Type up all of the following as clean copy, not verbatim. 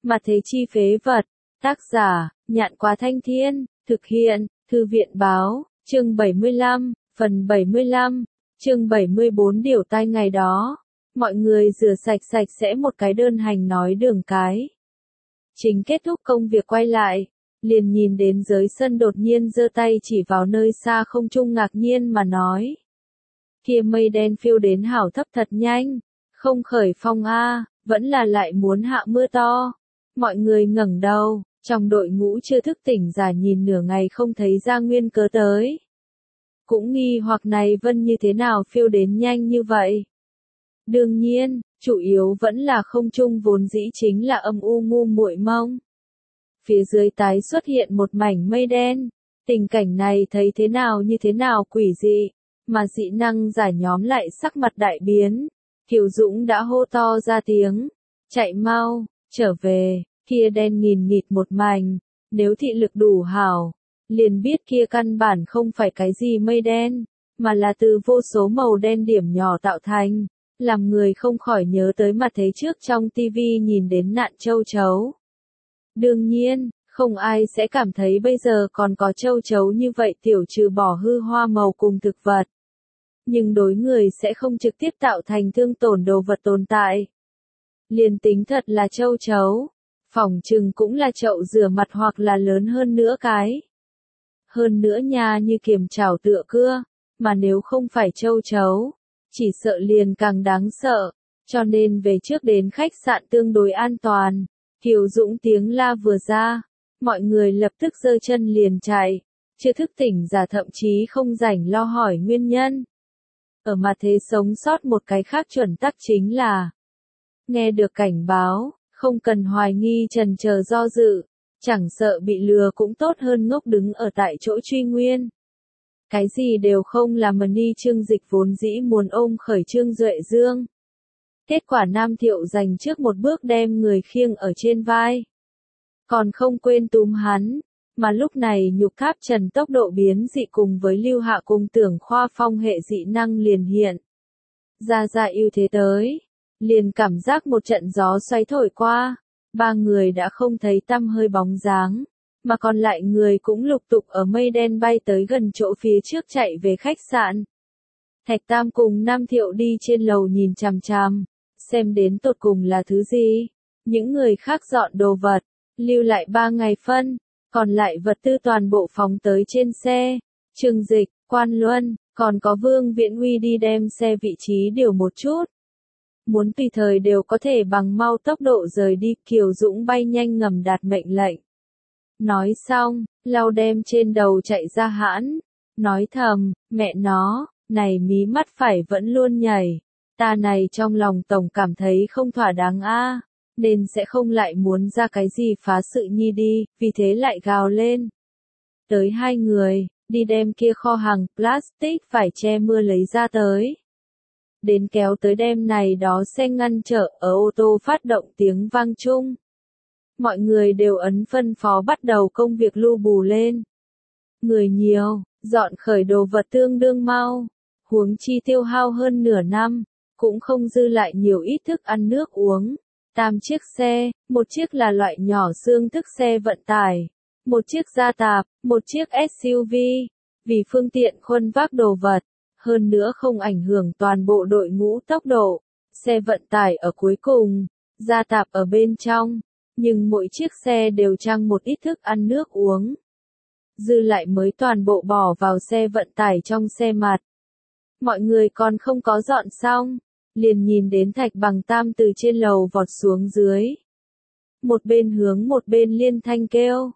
Mà thế chi phế vật. Tác giả, Nhạn Quá Thanh Thiên, thực hiện, Thư viện báo, chương 75, phần 75, chương 74 điều tai ngày đó. Mọi người rửa sạch sạch sẽ một cái đơn hành nói đường cái. Chính kết thúc công việc quay lại, liền nhìn đến dưới sân đột nhiên giơ tay chỉ vào nơi xa không trung ngạc nhiên mà nói. Kia mây đen phiêu đến hảo thấp thật nhanh, không khởi phong a, vẫn là lại muốn hạ mưa to. Mọi người ngẩng đầu, trong đội ngũ chưa thức tỉnh giả nhìn nửa ngày không thấy ra nguyên cớ tới. Cũng nghi hoặc này vân như thế nào phiêu đến nhanh như vậy. Đương nhiên, chủ yếu vẫn là không trung vốn dĩ chính là âm u ngu muội mông. Phía dưới tái xuất hiện một mảnh mây đen, tình cảnh này thấy thế nào quỷ dị, mà dị năng giả nhóm lại sắc mặt đại biến. Kiều Dũng đã hô to ra tiếng, chạy mau, trở về, kia đen nghìn nghịt một mảnh, nếu thị lực đủ hảo, liền biết kia căn bản không phải cái gì mây đen, mà là từ vô số màu đen điểm nhỏ tạo thành, làm người không khỏi nhớ tới mặt thế trước trong tivi nhìn đến nạn châu chấu. Đương nhiên, không ai sẽ cảm thấy bây giờ còn có châu chấu như vậy tiểu trừ bỏ hư hoa màu cùng thực vật. Nhưng đối người sẽ không trực tiếp tạo thành thương tổn đồ vật tồn tại. Liền tính thật là châu chấu, phỏng chừng cũng là chậu rửa mặt hoặc là lớn hơn nữa cái. Hơn nữa nha như kiềm chảo tựa cưa, mà nếu không phải châu chấu, chỉ sợ liền càng đáng sợ, cho nên về trước đến khách sạn tương đối an toàn. Kiều Dũng tiếng la vừa ra, mọi người lập tức giơ chân liền chạy, chưa thức tỉnh giả thậm chí không rảnh lo hỏi nguyên nhân. Ở mặt thế sống sót một cái khác chuẩn tắc chính là nghe được cảnh báo, không cần hoài nghi chần chờ do dự, chẳng sợ bị lừa cũng tốt hơn ngốc đứng ở tại chỗ truy nguyên. Cái gì đều không là Mani Trương Dịch vốn dĩ muốn ôm khởi Trương Duệ Dương. Kết quả Nam Thiệu giành trước một bước đem người khiêng ở trên vai. Còn không quên túm hắn, mà lúc này nhục tháp trần tốc độ biến dị cùng với Lưu Hạ cùng Tưởng Khoa phong hệ dị năng liền hiện. Ra ưu thế tới, liền cảm giác một trận gió xoáy thổi qua, ba người đã không thấy tăm hơi bóng dáng, mà còn lại người cũng lục tục ở mây đen bay tới gần chỗ phía trước chạy về khách sạn. Thạch Tam cùng Nam Thiệu đi trên lầu nhìn chằm chằm, xem đến tột cùng là thứ gì. Những người khác dọn đồ vật, lưu lại 3 ngày phân, còn lại vật tư toàn bộ phóng tới trên xe. Trương Dịch, Quan Luân, còn có Vương Viễn Huy đi đem xe vị trí điều một chút. Muốn tùy thời đều có thể bằng mau tốc độ rời đi. Kiều Dũng bay nhanh ngầm đạt mệnh lệnh. Nói xong, lau đem trên đầu chạy ra hãn, nói thầm, mẹ nó, này mí mắt phải vẫn luôn nhảy, ta này trong lòng tổng cảm thấy không thỏa đáng a, nên sẽ không lại muốn ra cái gì phá sự nhi đi, vì thế lại gào lên. Tới 2 người, đi đem kia kho hàng plastic phải che mưa lấy ra tới. Đến kéo tới đem này đó xe ngăn trở ở ô tô phát động tiếng vang chung. Mọi người đều ấn phân phó bắt đầu công việc lu bù lên. Người nhiều, dọn khởi đồ vật tương đương mau, huống chi tiêu hao hơn nửa năm, cũng không dư lại nhiều ít thức ăn nước uống. 8 chiếc xe, một chiếc là loại nhỏ xương thức xe vận tải, một chiếc gia tạp, một chiếc SUV, vì phương tiện khuân vác đồ vật, hơn nữa không ảnh hưởng toàn bộ đội ngũ tốc độ. Xe vận tải ở cuối cùng, gia tạp ở bên trong. Nhưng mỗi chiếc xe đều trang một ít thức ăn nước uống. Dư lại mới toàn bộ bỏ vào xe vận tải trong xe mặt. Mọi người còn không có dọn xong, liền nhìn đến Thạch Bằng Tam từ trên lầu vọt xuống dưới. Một bên hướng một bên liên thanh kêu,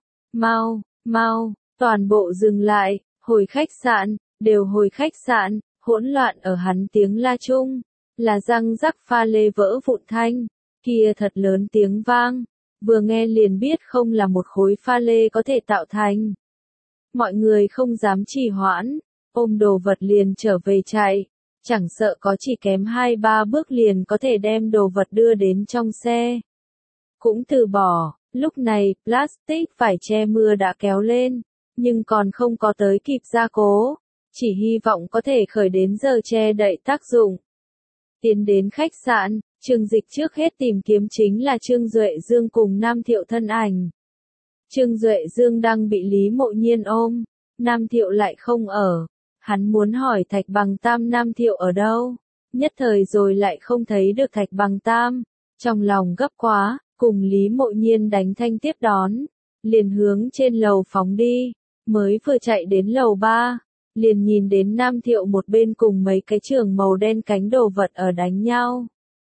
mau, toàn bộ dừng lại, hồi khách sạn, đều hồi khách sạn, hỗn loạn ở hắn tiếng la chung, là răng rắc pha lê vỡ vụn thanh, kia thật lớn tiếng vang. Vừa nghe liền biết không là một khối pha lê có thể tạo thành. Mọi người không dám trì hoãn, ôm đồ vật liền trở về chạy, chẳng sợ có chỉ kém 2-3 bước liền có thể đem đồ vật đưa đến trong xe. Cũng từ bỏ, lúc này plastic phải che mưa đã kéo lên, nhưng còn không có tới kịp gia cố, chỉ hy vọng có thể khởi đến giờ che đậy tác dụng. Tiến đến khách sạn, Trương Dịch trước hết tìm kiếm chính là Trương Duệ Dương cùng Nam Thiệu thân ảnh. Trương Duệ Dương đang bị Lý Mộ Nhiên ôm, Nam Thiệu lại không ở. Hắn muốn hỏi Thạch Bằng Tam Nam Thiệu ở đâu, nhất thời rồi lại không thấy được Thạch Bằng Tam. Trong lòng gấp quá, cùng Lý Mộ Nhiên đánh thanh tiếp đón, liền hướng trên lầu phóng đi, mới vừa chạy đến lầu 3, liền nhìn đến Nam Thiệu một bên cùng mấy cái trường màu đen cánh đồ vật ở đánh nhau.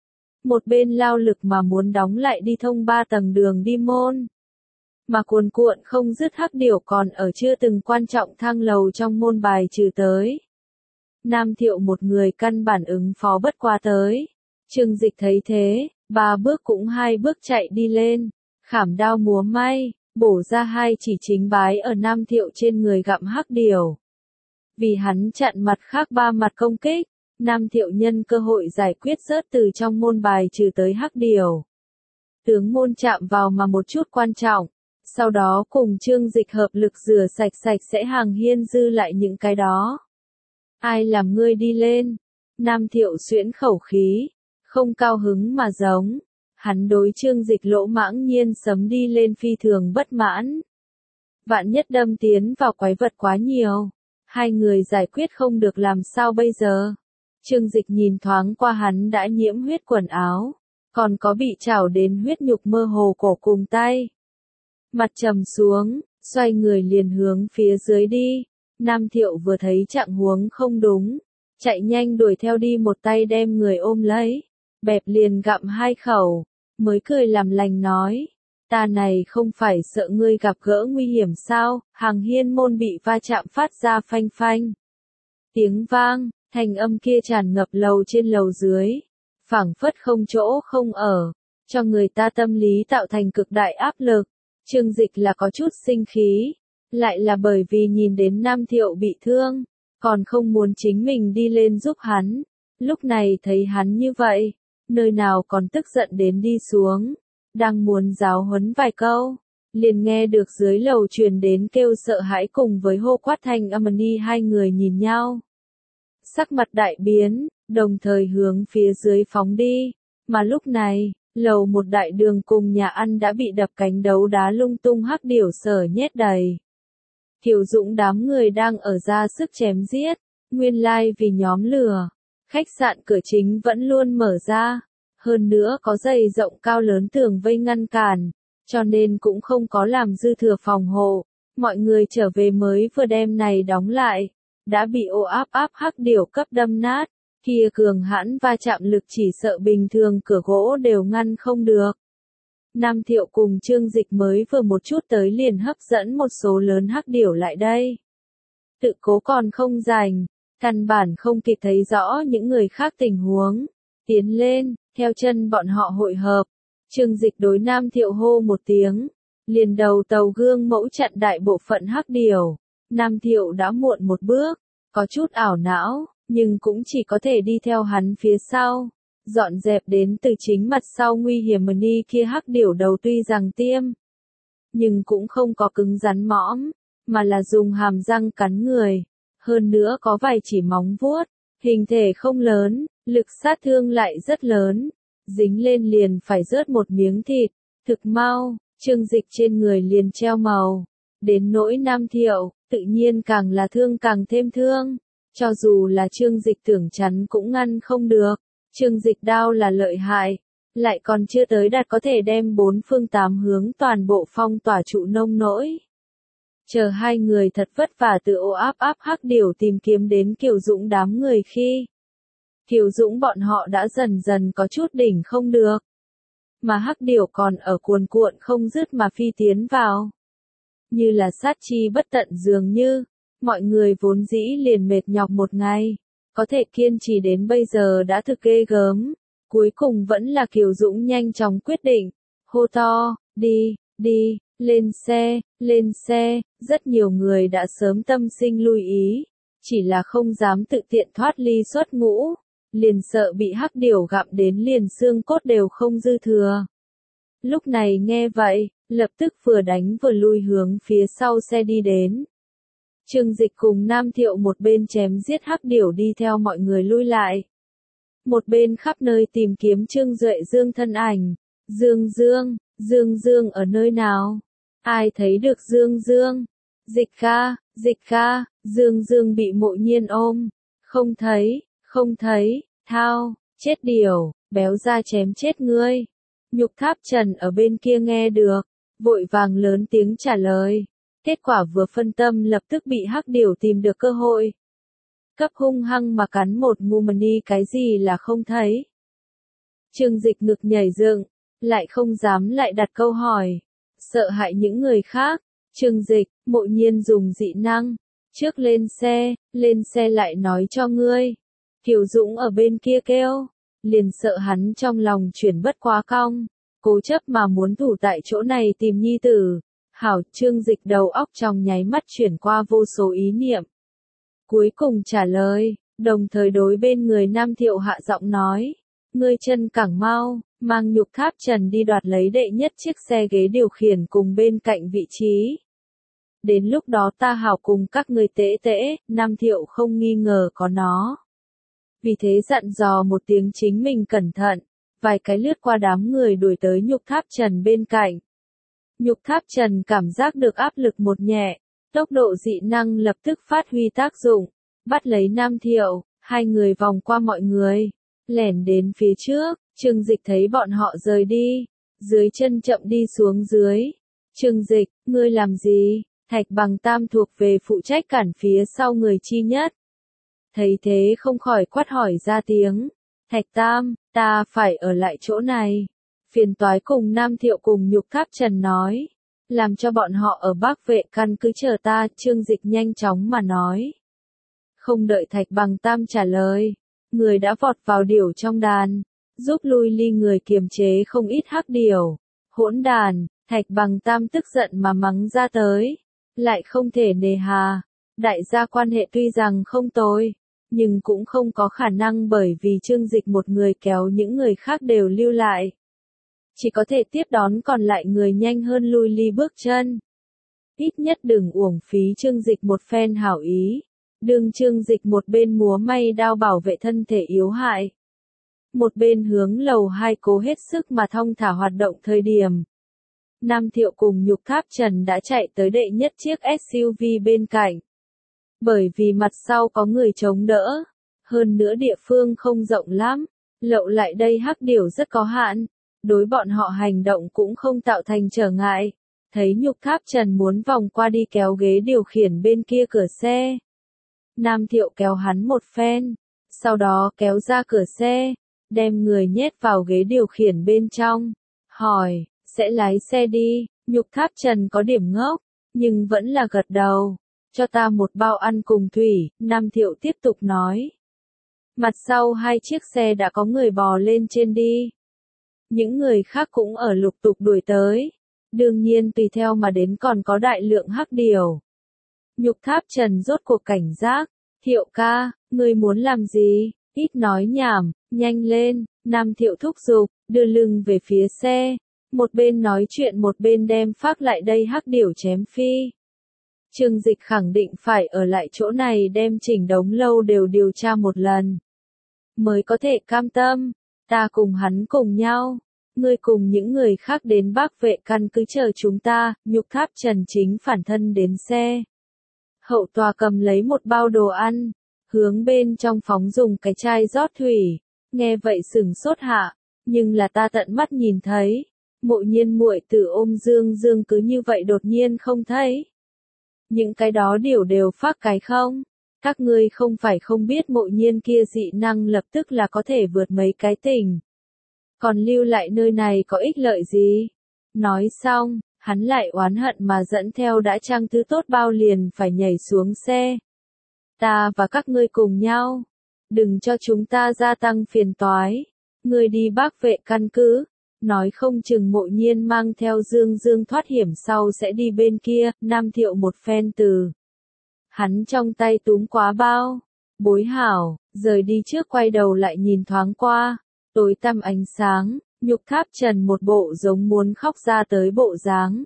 Một bên lao lực mà muốn đóng lại đi thông 3 tầng đường đi môn. Mà cuồn cuộn không dứt hắc điểu còn ở chưa từng quan trọng thang lầu trong môn bài trừ tới. Nam Thiệu một người căn bản ứng phó bất qua tới. Trương Dịch thấy thế, 3 bước cũng 2 bước chạy đi lên, khảm đao múa may, bổ ra 2 chỉ chính bái ở Nam Thiệu trên người gặm hắc điểu. Vì hắn chặn mặt khác 3 mặt công kích, Nam Thiệu nhân cơ hội giải quyết rớt từ trong môn bài trừ tới hắc điểu. Tướng môn chạm vào mà một chút quan trọng, sau đó cùng Trương Dịch hợp lực rửa sạch sạch sẽ hàng hiên dư lại những cái đó. Ai làm ngươi đi lên? Nam Thiệu xuyễn khẩu khí, không cao hứng mà giống. Hắn đối Trương Dịch lỗ mãng nhiên sấm đi lên phi thường bất mãn. Vạn nhất đâm tiến vào quái vật quá nhiều, hai người giải quyết không được làm sao bây giờ? Trương Dịch nhìn thoáng qua hắn đã nhiễm huyết quần áo, còn có bị chảo đến huyết nhục mơ hồ cổ cùng tay. Mặt trầm xuống, xoay người liền hướng phía dưới đi. Nam Thiệu vừa thấy trạng huống không đúng, chạy nhanh đuổi theo đi một tay đem người ôm lấy, bẹp liền gặm 2 khẩu, mới cười làm lành nói, ta này không phải sợ ngươi gặp gỡ nguy hiểm sao? Hàng hiên môn bị va chạm phát ra phanh phanh. Tiếng vang, thanh âm kia tràn ngập lầu trên lầu dưới, phảng phất không chỗ không ở, cho người ta tâm lý tạo thành cực đại áp lực. Trương Dịch là có chút sinh khí, lại là bởi vì nhìn đến Nam Thiệu bị thương, còn không muốn chính mình đi lên giúp hắn. Lúc này thấy hắn như vậy, nơi nào còn tức giận đến đi xuống, đang muốn giáo huấn vài câu, liền nghe được dưới lầu truyền đến kêu sợ hãi cùng với hô quát thanh âm ni. Hai người nhìn nhau, sắc mặt đại biến, đồng thời hướng phía dưới phóng đi, mà lúc này, lầu một đại đường cùng nhà ăn đã bị đập cánh đấu đá lung tung hắc điểu sở nhét đầy. Kiều Dũng đám người đang ở ra sức chém giết, nguyên lai vì nhóm lửa. Khách sạn cửa chính vẫn luôn mở ra, hơn nữa có dày rộng cao lớn tường vây ngăn cản, cho nên cũng không có làm dư thừa phòng hộ. Mọi người trở về mới vừa đem này đóng lại, đã bị ô áp hắc điểu cấp đâm nát, kia cường hãn va chạm lực chỉ sợ bình thường cửa gỗ đều ngăn không được. Nam Thiệu cùng Trương Dịch mới vừa một chút tới liền hấp dẫn một số lớn hắc điểu lại đây. Tự cố còn không rành, căn bản không kịp thấy rõ những người khác tình huống. Tiến lên, theo chân bọn họ hội hợp. Trương Dịch đối Nam Thiệu hô một tiếng, liền đầu tàu gương mẫu chặn đại bộ phận hắc điểu. Nam Thiệu đã muộn một bước, có chút ảo não, nhưng cũng chỉ có thể đi theo hắn phía sau. Dọn dẹp đến từ chính mặt sau nguy hiểm ni kia hắc điểu đầu tuy rằng tiêm, nhưng cũng không có cứng rắn mõm, mà là dùng hàm răng cắn người. Hơn nữa có vài chỉ móng vuốt, hình thể không lớn, lực sát thương lại rất lớn, dính lên liền phải rớt một miếng thịt, thực mau, Trương Dịch trên người liền treo màu. Đến nỗi Nam Thiệu, tự nhiên càng là thương càng thêm thương, cho dù là Trương Dịch tưởng chắn cũng ngăn không được. Trương Dịch đao là lợi hại, lại còn chưa tới đạt có thể đem 4 phương 8 hướng toàn bộ phong tỏa trụ nông nỗi. Chờ hai người thật vất vả từ ô áp hắc điểu tìm kiếm đến Kiều Dũng đám người khi Kiều Dũng bọn họ đã dần dần có chút đỉnh không được, mà hắc điểu còn ở cuồn cuộn không dứt mà phi tiến vào. Như là sát chi bất tận dường như, mọi người vốn dĩ liền mệt nhọc một ngày, có thể kiên trì đến bây giờ đã thực ghê gớm. Cuối cùng vẫn là Kiều Dũng nhanh chóng quyết định, hô to, đi, lên xe, rất nhiều người đã sớm tâm sinh lưu ý, chỉ là không dám tự tiện thoát ly xuất ngũ, liền sợ bị hắc điểu gặm đến liền xương cốt đều không dư thừa. Lúc này nghe vậy, lập tức vừa đánh vừa lui hướng phía sau xe đi đến. Trương Dịch cùng Nam Thiệu một bên chém giết hắc điểu đi theo mọi người lui lại. một bên khắp nơi tìm kiếm Trương Duệ Dương thân ảnh. Dương Dương ở nơi nào? Ai thấy được Dương Dương? Dịch ca, Dương Dương bị Mộ Nhiên ôm. Không thấy, thao, chết điều, béo ra chém chết ngươi. Nhục Tháp Trần ở bên kia nghe được, vội vàng lớn tiếng trả lời. Kết quả vừa phân tâm lập tức bị hắc điểu tìm được cơ hội. Cấp hung hăng mà cắn một ngụm ni cái gì là không thấy. Trương Dịch ngực nhảy dựng, lại không dám lại đặt câu hỏi. Sợ hại những người khác. Trương Dịch, Mộ Nhiên dùng dị năng. Trước lên xe lại nói cho ngươi. Kiều Dũng ở bên kia kêu. Liền sợ hắn trong lòng chuyển bất quá cong. Cố chấp mà muốn thủ tại chỗ này tìm nhi tử. Hảo, Trương Dịch đầu óc trong nháy mắt chuyển qua vô số ý niệm. Cuối cùng trả lời, đồng thời đối bên người Nam Thiệu hạ giọng nói. Ngươi chân cẳng mau, mang Nhục Tháp Trần đi đoạt lấy đệ nhất chiếc xe ghế điều khiển cùng bên cạnh vị trí. Đến lúc đó ta hảo cùng các ngươi tễ, Nam Thiệu không nghi ngờ có nó. Vì thế dặn dò một tiếng chính mình cẩn thận, vài cái lướt qua đám người đuổi tới Nhục Tháp Trần bên cạnh. Nhục Tháp Trần cảm giác được áp lực một nhẹ, tốc độ dị năng lập tức phát huy tác dụng, bắt lấy Nam Thiệu, hai người vòng qua mọi người, lẻn đến phía trước. Trương Dịch thấy bọn họ rời đi, dưới chân chậm đi xuống dưới. Trương Dịch, ngươi làm gì? Thạch Bằng Tam thuộc về phụ trách cản phía sau người chi nhất. Thấy thế không khỏi quát hỏi ra tiếng. Thạch Tam, ta phải ở lại chỗ này. Phiền toái cùng Nam Thiệu cùng Nhục Tháp Trần nói. Làm cho bọn họ ở Bắc Vệ căn cứ chờ ta. Trương Dịch nhanh chóng mà nói. Không đợi Thạch Bằng Tam trả lời. Người đã vọt vào điểu trong đàn. Giúp lui ly người kiềm chế không ít hắc điểu. Hỗn đàn, Thạch Bằng Tam tức giận mà mắng ra tới. Lại không thể nề hà. Đại gia quan hệ tuy rằng không tồi, nhưng cũng không có khả năng bởi vì Trương Dịch một người kéo những người khác đều lưu lại. Chỉ có thể tiếp đón còn lại người nhanh hơn lui ly bước chân. Ít nhất đừng uổng phí Trương Dịch một phen hảo ý. Đương Trương Dịch một bên múa may đao bảo vệ thân thể yếu hại. Một bên hướng lầu 2 cố hết sức mà thong thả hoạt động thời điểm. Nam Thiệu cùng Nhục Tháp Trần đã chạy tới đệ nhất chiếc SUV bên cạnh. Bởi vì mặt sau có người chống đỡ, hơn nữa địa phương không rộng lắm, lậu lại đây hắc điểu rất có hạn, đối bọn họ hành động cũng không tạo thành trở ngại. Thấy Nhục Tháp Trần muốn vòng qua đi kéo ghế điều khiển bên kia cửa xe. Nam Thiệu kéo hắn một phen, sau đó kéo ra cửa xe, đem người nhét vào ghế điều khiển bên trong, hỏi, sẽ lái xe đi. Nhục Tháp Trần có điểm ngốc, nhưng vẫn là gật đầu. Cho ta một bao ăn cùng thủy, Nam Thiệu tiếp tục nói. Mặt sau hai chiếc xe đã có người bò lên trên đi. Những người khác cũng ở lục tục đuổi tới. Đương nhiên tùy theo mà đến còn có đại lượng hắc điểu. Nhục Tháp Trần rốt cuộc cảnh giác. Thiệu ca, ngươi muốn làm gì? Ít nói nhảm, nhanh lên. Nam Thiệu thúc giục, đưa lưng về phía xe. Một bên nói chuyện một bên đem phác lại đây hắc điểu chém phi. Trương Dịch khẳng định phải ở lại chỗ này đem chỉnh đống lâu đều điều tra một lần. Mới có thể cam tâm. Ta cùng hắn cùng nhau. Ngươi cùng những người khác đến Bắc Vệ căn cứ chờ chúng ta. Nhục Tháp Trần chính phản thân đến xe. Hậu tòa cầm lấy một bao đồ ăn. Hướng bên trong phóng dùng cái chai rót thủy. Nghe vậy sửng sốt hạ. Nhưng là ta tận mắt nhìn thấy. Mộ Nhiên muội tử ôm Dương Dương cứ như vậy đột nhiên không thấy. Những cái đó đều phát cái không? Các ngươi không phải không biết Mộ Nhiên kia dị năng lập tức là có thể vượt mấy cái tỉnh. Còn lưu lại nơi này có ích lợi gì? Nói xong, hắn lại oán hận mà dẫn theo đã trang thứ tốt bao liền phải nhảy xuống xe. Ta và các ngươi cùng nhau. Đừng cho chúng ta gia tăng phiền toái. Ngươi đi Bắc Vệ căn cứ. Nói không chừng Mộ Nhiên mang theo Dương Dương thoát hiểm sau sẽ đi bên kia. Nam Thiệu một phen từ. Hắn trong tay túm quá bao. Bối hảo, rời đi trước quay đầu lại nhìn thoáng qua. Tối tăm ánh sáng, Nhục Tháp Trần một bộ giống muốn khóc ra tới bộ dáng.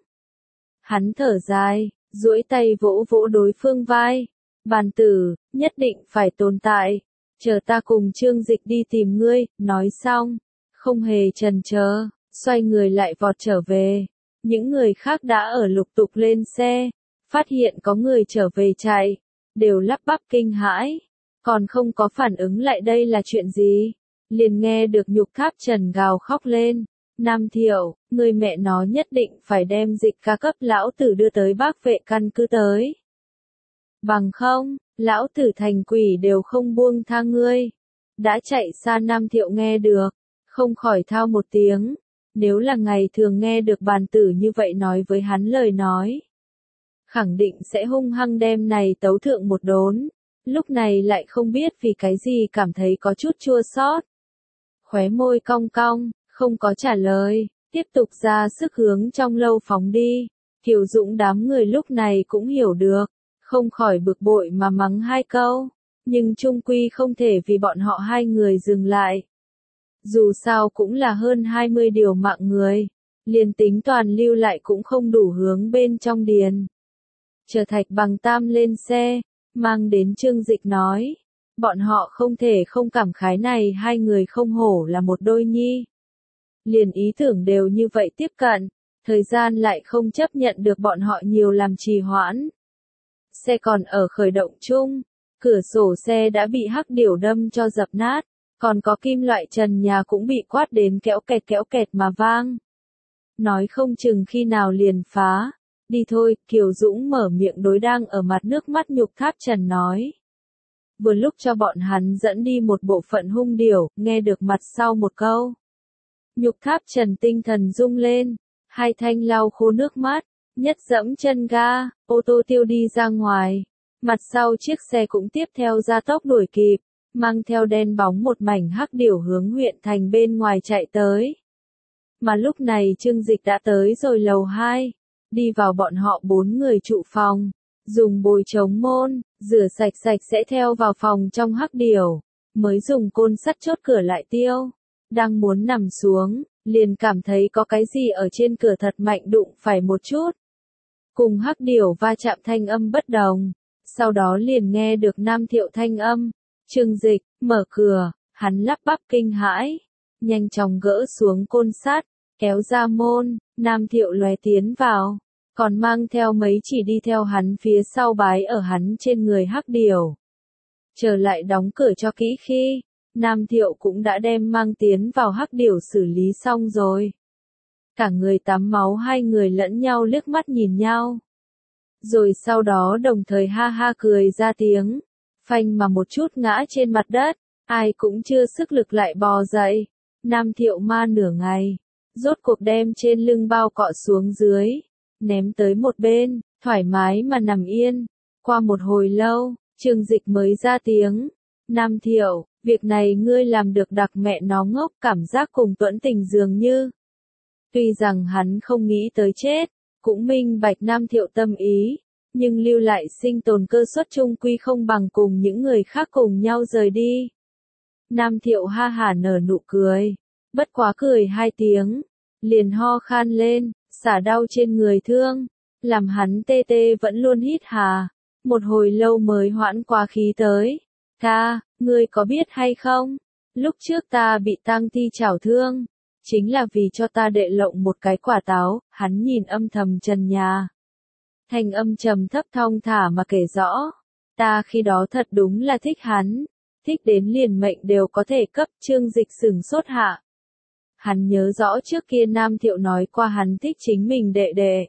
Hắn thở dài, duỗi tay vỗ vỗ đối phương vai. Bàn tử, nhất định phải tồn tại. chờ ta cùng Trương Dịch đi tìm ngươi, nói xong, không hề chần chờ, xoay người lại vọt trở về. Những người khác đã ở lục tục lên xe, phát hiện có người trở về chạy, đều lắp bắp kinh hãi, còn không có phản ứng lại đây là chuyện gì. Liền nghe được Nhục Tháp Trần gào khóc lên, Nam Thiệu, người mẹ nó nhất định phải đem Dịch ca cấp lão tử đưa tới Bác Vệ căn cứ tới. Bằng không, lão tử thành quỷ đều không buông tha ngươi. Đã chạy xa Nam Thiệu nghe được, không khỏi thao một tiếng, nếu là ngày thường nghe được bàn tử như vậy nói với hắn lời nói. Khẳng định sẽ hung hăng đem này tấu thượng một đốn, lúc này lại không biết vì cái gì cảm thấy có chút chua xót. Khóe môi cong cong, không có trả lời, tiếp tục ra sức hướng trong lâu phóng đi. Kiều Dũng đám người lúc này cũng hiểu được, không khỏi bực bội mà mắng hai câu, nhưng chung quy không thể vì bọn họ hai người dừng lại. Dù sao cũng là hơn 20 điều mạng người, liền tính toàn lưu lại cũng không đủ hướng bên trong điền. Chờ Thạch Bằng Tam lên xe, mang đến Trương Dịch nói, bọn họ không thể không cảm khái này hai người không hổ là một đôi nhi. Liền ý tưởng đều như vậy tiếp cận, thời gian lại không chấp nhận được bọn họ nhiều làm trì hoãn. Xe còn ở khởi động chung, cửa sổ xe đã bị hắc điểu đâm cho dập nát, còn có kim loại trần nhà cũng bị quát đến kéo kẹt mà vang. Nói không chừng khi nào liền phá. Đi thôi, Kiều Dũng mở miệng đối đang ở mặt nước mắt Nhục Tháp Trần nói. Vừa lúc cho bọn hắn dẫn đi một bộ phận hung điểu, nghe được mặt sau một câu. Nhục Tháp Trần tinh thần rung lên, hai thanh lau khô nước mắt, nhất dẫm chân ga, ô tô tiêu đi ra ngoài. Mặt sau chiếc xe cũng tiếp theo ra tốc đuổi kịp, mang theo đen bóng một mảnh hắc điểu hướng huyện thành bên ngoài chạy tới. Mà lúc này Trương Dịch đã tới rồi lầu 2, đi vào bọn họ 4 người trụ phòng, dùng bồi chống môn, rửa sạch sẽ theo vào phòng trong hắc điểu, mới dùng côn sắt chốt cửa lại tiêu. Đang muốn nằm xuống, liền cảm thấy có cái gì ở trên cửa thật mạnh đụng phải một chút. Cùng hắc điểu va chạm thanh âm bất đồng, sau đó liền nghe được Nam Thiệu thanh âm. Trương Dịch, mở cửa, hắn lắp bắp kinh hãi, nhanh chóng gỡ xuống côn sắt, kéo ra môn, Nam Thiệu lóe tiến vào, còn mang theo mấy chỉ đi theo hắn phía sau bái ở hắn trên người hắc điểu. Trở lại đóng cửa cho kỹ khi, Nam Thiệu cũng đã đem mang tiến vào hắc điểu xử lý xong rồi. Cả người tắm máu hai người lẫn nhau liếc mắt nhìn nhau. Rồi sau đó đồng thời ha ha cười ra tiếng, phanh mà một chút ngã trên mặt đất, ai cũng chưa sức lực lại bò dậy. Nam Thiệu ma nửa ngày, rốt cuộc đem trên lưng bao cọ xuống dưới, ném tới một bên, thoải mái mà nằm yên. Qua một hồi lâu, Trương Dịch mới ra tiếng, Nam Thiệu, việc này ngươi làm được đặc mẹ nó ngốc, cảm giác cùng Tuẫn Tình dường như. Tuy rằng hắn không nghĩ tới chết, cũng minh bạch Nam Thiệu tâm ý, nhưng lưu lại sinh tồn cơ suất chung quy không bằng cùng những người khác cùng nhau rời đi. Nam Thiệu ha hả nở nụ cười, bất quá cười hai tiếng, liền ho khan lên, xả đau trên người thương, làm hắn tê tê vẫn luôn hít hà, một hồi lâu mới hoãn qua khí tới. Ca, ngươi có biết hay không, lúc trước ta bị tang thi chảo thương, chính là vì cho ta đệ lộng một cái quả táo. Hắn nhìn âm thầm trần nhà, thanh âm trầm thấp thong thả mà kể rõ, ta khi đó thật đúng là thích hắn, thích đến liền mệnh đều có thể cấp. Trương Dịch sửng sốt hạ. Hắn nhớ rõ trước kia Nam Thiệu nói qua hắn thích chính mình đệ đệ,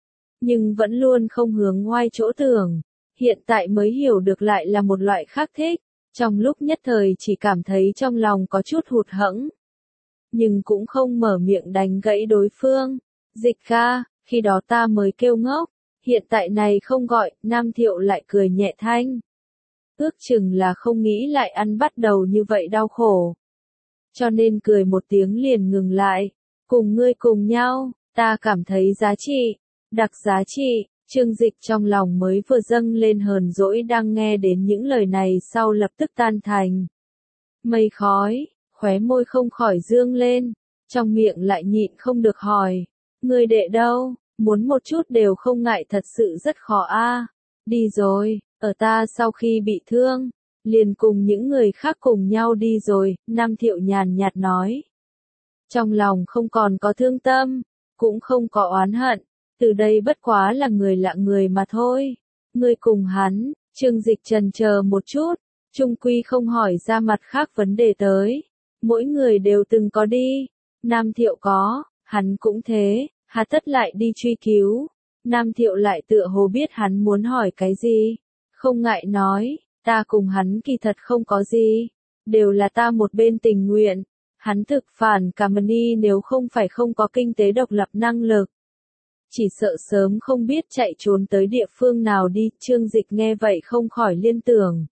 nhưng vẫn luôn không hướng ngoai chỗ tưởng, hiện tại mới hiểu được lại là một loại khác thích, trong lúc nhất thời chỉ cảm thấy trong lòng có chút hụt hẫng, nhưng cũng không mở miệng đánh gãy đối phương. Dịch ca, khi đó ta mới kêu ngốc, hiện tại này không gọi. Nam Thiệu lại cười nhẹ thanh, ước chừng là không nghĩ lại ăn bắt đầu như vậy đau khổ, cho nên cười một tiếng liền ngừng lại. Cùng ngươi cùng nhau, ta cảm thấy giá trị, đặc giá trị. Trương Dịch trong lòng mới vừa dâng lên hờn dỗi, đang nghe đến những lời này sau lập tức tan thành mây khói, khóe môi không khỏi dương lên, trong miệng lại nhịn không được hỏi, ngươi đệ đâu, muốn một chút đều không ngại, thật sự rất khó a. Đi rồi, ở ta sau khi bị thương, liền cùng những người khác cùng nhau đi rồi, Nam Thiệu nhàn nhạt nói. Trong lòng không còn có thương tâm, cũng không có oán hận, từ đây bất quá là người lạ người mà thôi. Ngươi cùng hắn, Trương Dịch chần chờ một chút, chung quy không hỏi ra mặt khác vấn đề tới. Mỗi người đều từng có đi, Nam Thiệu có, hắn cũng thế, hà tất lại đi truy cứu. Nam Thiệu lại tựa hồ biết hắn muốn hỏi cái gì, không ngại nói, ta cùng hắn kỳ thật không có gì, đều là ta một bên tình nguyện. Hắn thực phản cả Mani nếu không phải không có kinh tế độc lập năng lực. Chỉ sợ sớm không biết chạy trốn tới địa phương nào đi, Trương Dịch nghe vậy không khỏi liên tưởng.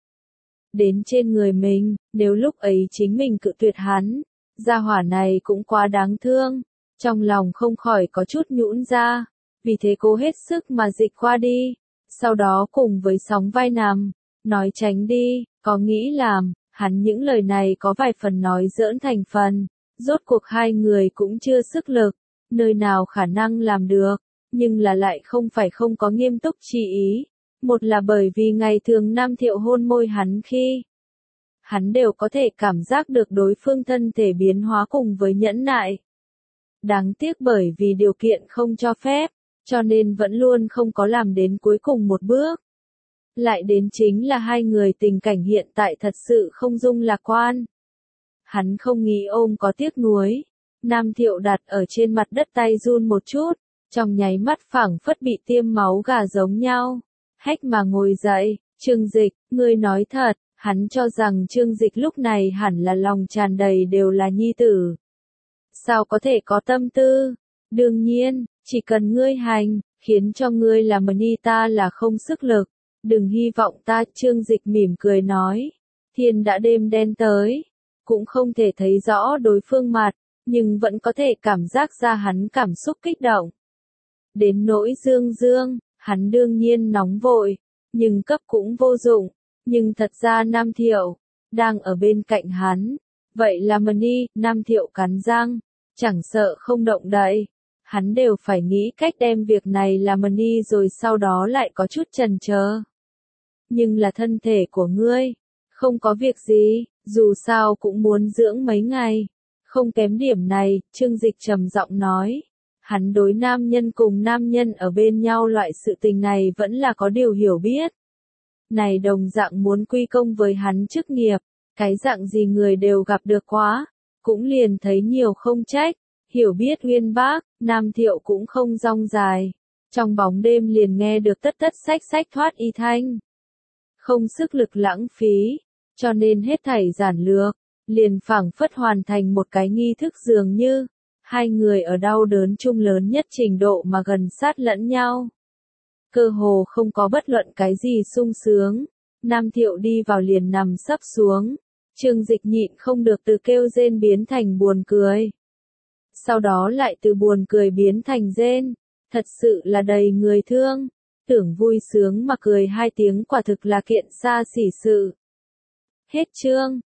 Đến trên người mình, nếu lúc ấy chính mình cự tuyệt hắn, gia hỏa này cũng quá đáng thương, trong lòng không khỏi có chút nhũn ra, vì thế cố hết sức mà dịch qua đi, sau đó cùng với sóng vai nằm, nói tránh đi, có nghĩ làm, hắn những lời này có vài phần nói giỡn thành phần, rốt cuộc hai người cũng chưa sức lực, nơi nào khả năng làm được, nhưng là lại không phải không có nghiêm túc chỉ ý. Một là bởi vì ngày thường Nam Thiệu hôn môi hắn khi, hắn đều có thể cảm giác được đối phương thân thể biến hóa cùng với nhẫn nại. Đáng tiếc bởi vì điều kiện không cho phép, cho nên vẫn luôn không có làm đến cuối cùng một bước. Lại đến chính là hai người tình cảnh hiện tại thật sự không dung lạc quan. Hắn không nghĩ ôm có tiếc nuối. Nam Thiệu đặt ở trên mặt đất tay run một chút, trong nháy mắt phảng phất bị tiêm máu gà giống nhau. Hách mà ngồi dậy, Trương Dịch, ngươi nói thật, hắn cho rằng Trương Dịch lúc này hẳn là lòng tràn đầy đều là nhi tử. Sao có thể có tâm tư? Đương nhiên, chỉ cần ngươi hành, khiến cho ngươi làm Mani ta là không sức lực. Đừng hy vọng ta, Trương Dịch mỉm cười nói. Thiên đã đêm đen tới, cũng không thể thấy rõ đối phương mặt, nhưng vẫn có thể cảm giác ra hắn cảm xúc kích động. Đến nỗi Dương Dương, hắn đương nhiên nóng vội, nhưng cấp cũng vô dụng, nhưng thật ra Nam Thiệu, đang ở bên cạnh hắn. Vậy là Mani, Nam Thiệu cắn răng, chẳng sợ không động đậy. Hắn đều phải nghĩ cách đem việc này làm Mani rồi sau đó lại có chút chần chờ. Nhưng là thân thể của ngươi, không có việc gì, dù sao cũng muốn dưỡng mấy ngày. Không kém điểm này, Trương Dịch trầm giọng nói. Hắn đối nam nhân cùng nam nhân ở bên nhau loại sự tình này vẫn là có điều hiểu biết. Này đồng dạng muốn quy công với hắn chức nghiệp, cái dạng gì người đều gặp được quá, cũng liền thấy nhiều không trách, hiểu biết uyên bác, Nam Thiệu cũng không rong dài. Trong bóng đêm liền nghe được tất tất sách sách thoát y thanh. Không sức lực lãng phí, cho nên hết thảy giản lược, liền phảng phất hoàn thành một cái nghi thức dường như. Hai người ở đau đớn chung lớn nhất trình độ mà gần sát lẫn nhau. Cơ hồ không có bất luận cái gì sung sướng. Nam Thiệu đi vào liền nằm sấp xuống. Trương Dịch nhịn không được từ kêu rên biến thành buồn cười. Sau đó lại từ buồn cười biến thành rên. Thật sự là đầy người thương. Tưởng vui sướng mà cười hai tiếng quả thực là kiện xa xỉ sự. Hết chương.